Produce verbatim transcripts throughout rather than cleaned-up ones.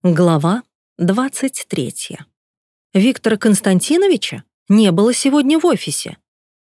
Глава двадцать третья. Виктора Константиновича не было сегодня в офисе.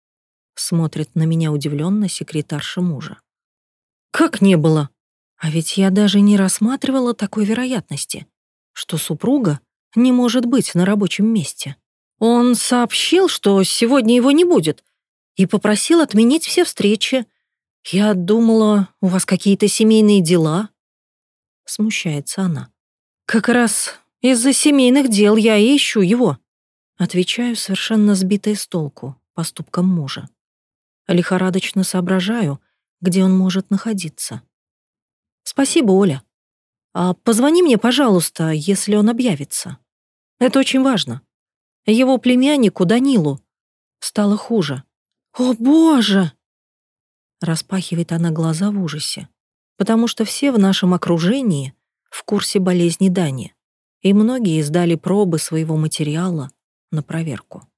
Смотрит на меня удивленно секретарша мужа. Как не было? А ведь я даже не рассматривала такой вероятности, что супруга не может быть на рабочем месте. Он сообщил, что сегодня его не будет, и попросил отменить все встречи. Я думала, у вас какие-то семейные дела. Смущается она. «Как раз из-за семейных дел я и ищу его», отвечаю, совершенно сбитая с толку поступком мужа. Лихорадочно соображаю, где он может находиться. «Спасибо, Оля. А позвони мне, пожалуйста, если он объявится. Это очень важно. Его племяннику Данилу стало хуже». «О, Боже!» Распахивает она глаза в ужасе, потому что все в нашем окружении в курсе болезни Дани, и многие сдали пробы своего материала на проверку.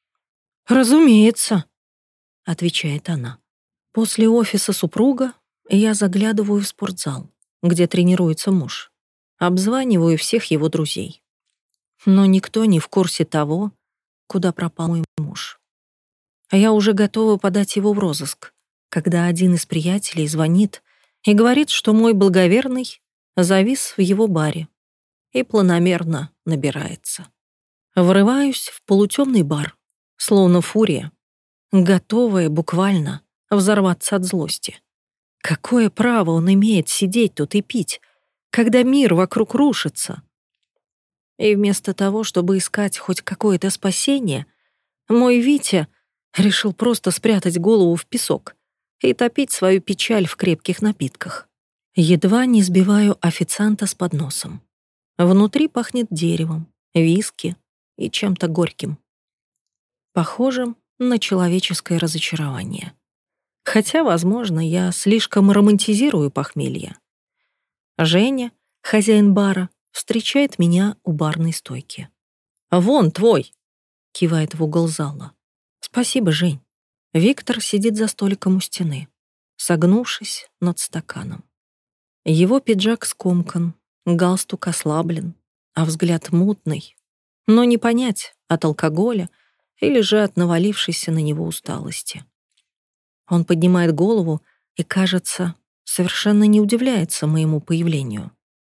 «Разумеется», — отвечает она. После офиса супруга я заглядываю в спортзал, где тренируется муж, обзваниваю всех его друзей. Но никто не в курсе того, куда пропал мой муж. А я уже готова подать его в розыск, когда один из приятелей звонит и говорит, что мой благоверный завис в его баре и планомерно набирается. Врываюсь в полутемный бар, словно фурия, готовая буквально взорваться от злости. Какое право он имеет сидеть тут и пить, когда мир вокруг рушится? И вместо того, чтобы искать хоть какое-то спасение, мой Витя решил просто спрятать голову в песок и топить свою печаль в крепких напитках. Едва не сбиваю официанта с подносом. Внутри пахнет деревом, виски и чем-то горьким. Похожим на человеческое разочарование. Хотя, возможно, я слишком романтизирую похмелье. Женя, хозяин бара, встречает меня у барной стойки. «Вон твой!» — кивает в угол зала. «Спасибо, Жень». Виктор сидит за столиком у стены, согнувшись над стаканом. Его пиджак скомкан, галстук ослаблен, а взгляд мутный. Но не понять, от алкоголя или же от навалившейся на него усталости. Он поднимает голову и, кажется, совершенно не удивляется моему появлению.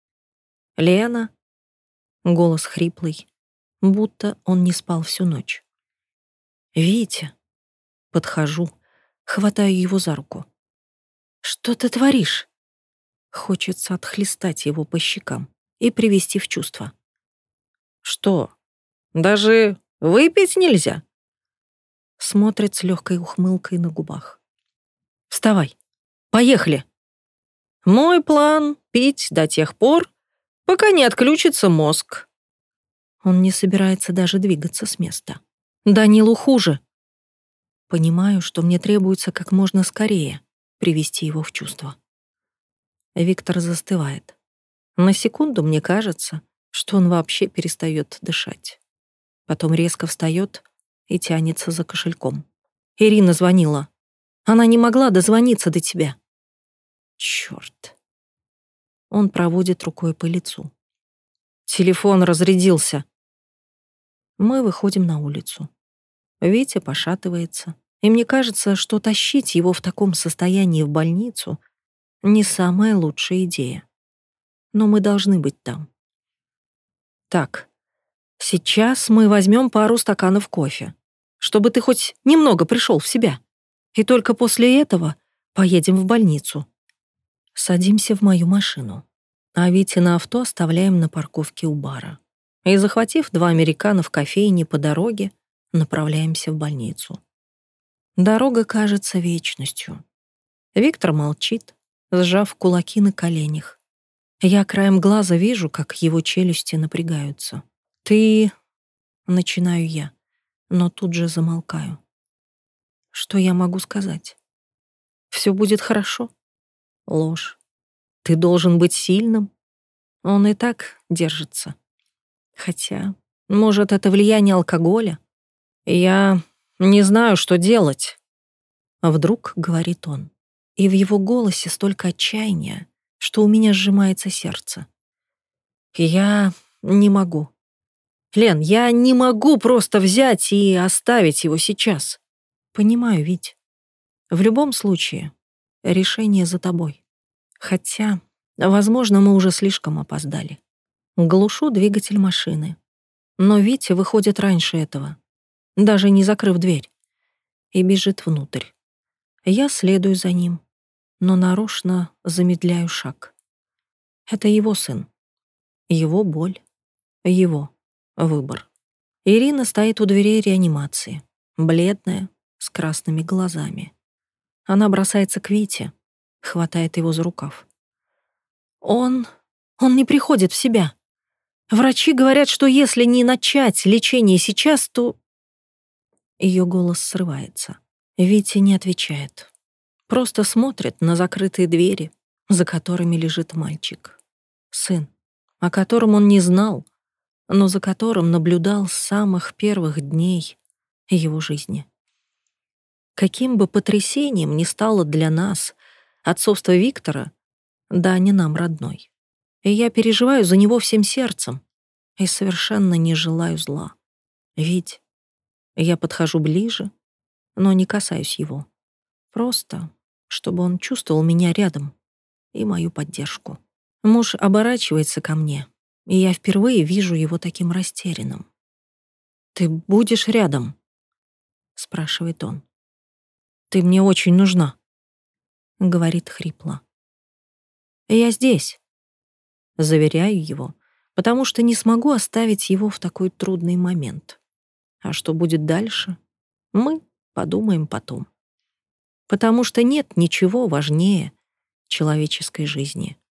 «Лена?» — голос хриплый, будто он не спал всю ночь. «Витя?» — подхожу, хватаю его за руку. «Что ты творишь?» Хочется отхлестать его по щекам и привести в чувство. «Что, даже выпить нельзя?» Смотрит с легкой ухмылкой на губах. «Вставай, поехали!» «Мой план — пить до тех пор, пока не отключится мозг». Он не собирается даже двигаться с места. Данилу хуже. Понимаю, что мне требуется как можно скорее привести его в чувство. Виктор застывает. На секунду мне кажется, что он вообще перестает дышать. Потом резко встает и тянется за кошельком. «Ирина звонила. Она не могла дозвониться до тебя». Чёрт. Он проводит рукой по лицу. «Телефон разрядился». Мы выходим на улицу. Витя пошатывается, и мне кажется, что тащить его в таком состоянии в больницу — не самая лучшая идея. Но мы должны быть там. Так, сейчас мы возьмем пару стаканов кофе, чтобы ты хоть немного пришел в себя. И только после этого поедем в больницу. Садимся в мою машину, а Вите на авто оставляем на парковке у бара. И, захватив два американо в кофейне по дороге, направляемся в больницу. Дорога кажется вечностью. Виктор молчит, сжав кулаки на коленях. Я краем глаза вижу, как его челюсти напрягаются. «Ты...» — начинаю я, но тут же замолкаю. Что я могу сказать? «Все будет хорошо?» Ложь. «Ты должен быть сильным?» Он и так держится. Хотя, может, это влияние алкоголя? Я не знаю, что делать. Вдруг говорит он. И в его голосе столько отчаяния, что у меня сжимается сердце. Я не могу. Лен, я не могу просто взять и оставить его сейчас. Понимаю, Вить. В любом случае, решение за тобой. Хотя, возможно, мы уже слишком опоздали. Глушу двигатель машины. Но Витя выходит раньше этого, даже не закрыв дверь, и бежит внутрь. Я следую за ним, но нарочно замедляю шаг. Это его сын, его боль, его выбор. Ирина стоит у дверей реанимации, бледная, с красными глазами. Она бросается к Вите, хватает его за рукав. Он... он не приходит в себя. Врачи говорят, что если не начать лечение сейчас, то... Ее голос срывается. Витя не отвечает. Просто смотрит на закрытые двери, за которыми лежит мальчик. Сын, о котором он не знал, но за которым наблюдал с самых первых дней его жизни. Каким бы потрясением ни стало для нас отцовство Виктора, Даня нам родной. И я переживаю за него всем сердцем и совершенно не желаю зла. Ведь я подхожу ближе, но не касаюсь его. Просто, чтобы он чувствовал меня рядом и мою поддержку. Муж оборачивается ко мне, и я впервые вижу его таким растерянным. «Ты будешь рядом?» — спрашивает он. «Ты мне очень нужна», — говорит хрипло. «Я здесь», — заверяю его, потому что не смогу оставить его в такой трудный момент. А что будет дальше, мы подумаем потом. Потому что нет ничего важнее человеческой жизни.